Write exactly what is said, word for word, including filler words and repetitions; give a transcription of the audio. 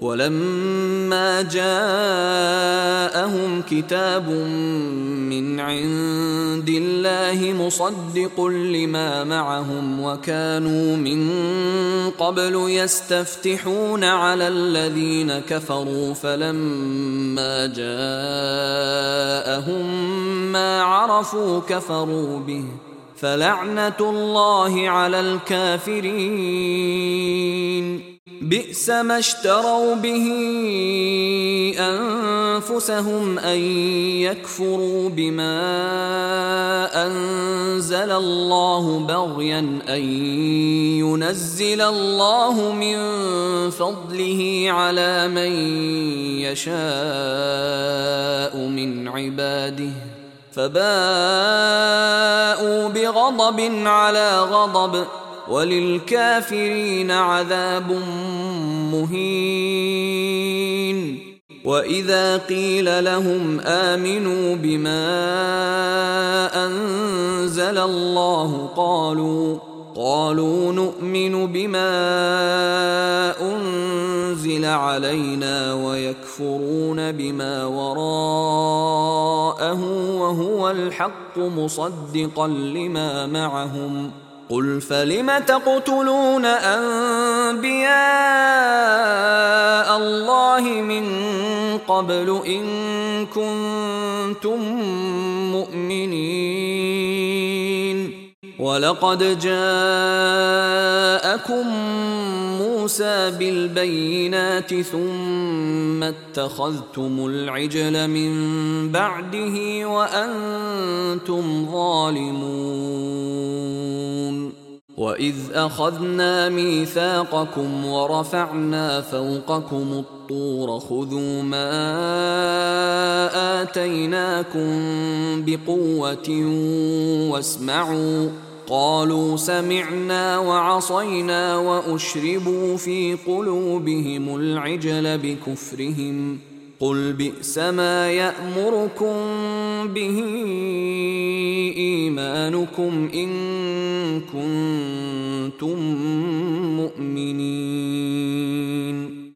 ولما جاءهم كتاب من عند الله مصدق لما معهم وكانوا من قبل يستفتحون على الذين كفروا فلما جاءهم ما عرفوا كفروا به فلعنة الله على الكافرين. بئس ما اشتروا به أنفسهم أن يكفروا بما أنزل الله بغيا أن ينزل الله من فضله على من يشاء من عباده فباءوا بغضب على غضب وللكافرين عذاب مهين. وإذا قيل لهم آمنوا بما أنزل الله قالوا قالوا نؤمن بما أنزل علينا ويكفرون بما وراءه وهو الحق مصدقا لما معهم. قل فلم تقتلون أنبياء الله من قبل إن كنتم مؤمنين ولقد جاءكم موسى بالبينات ثم اتخذتم العجل من بعده وأنتم ظالمون. وإذ أخذنا ميثاقكم ورفعنا فوقكم الطور خذوا ما آتيناكم بقوة واسمعوا قالوا سمعنا وعصينا وأشربوا في قلوبهم العجل بكفرهم قل بئس ما يأمركم به إيمانكم إن كنتم مؤمنين.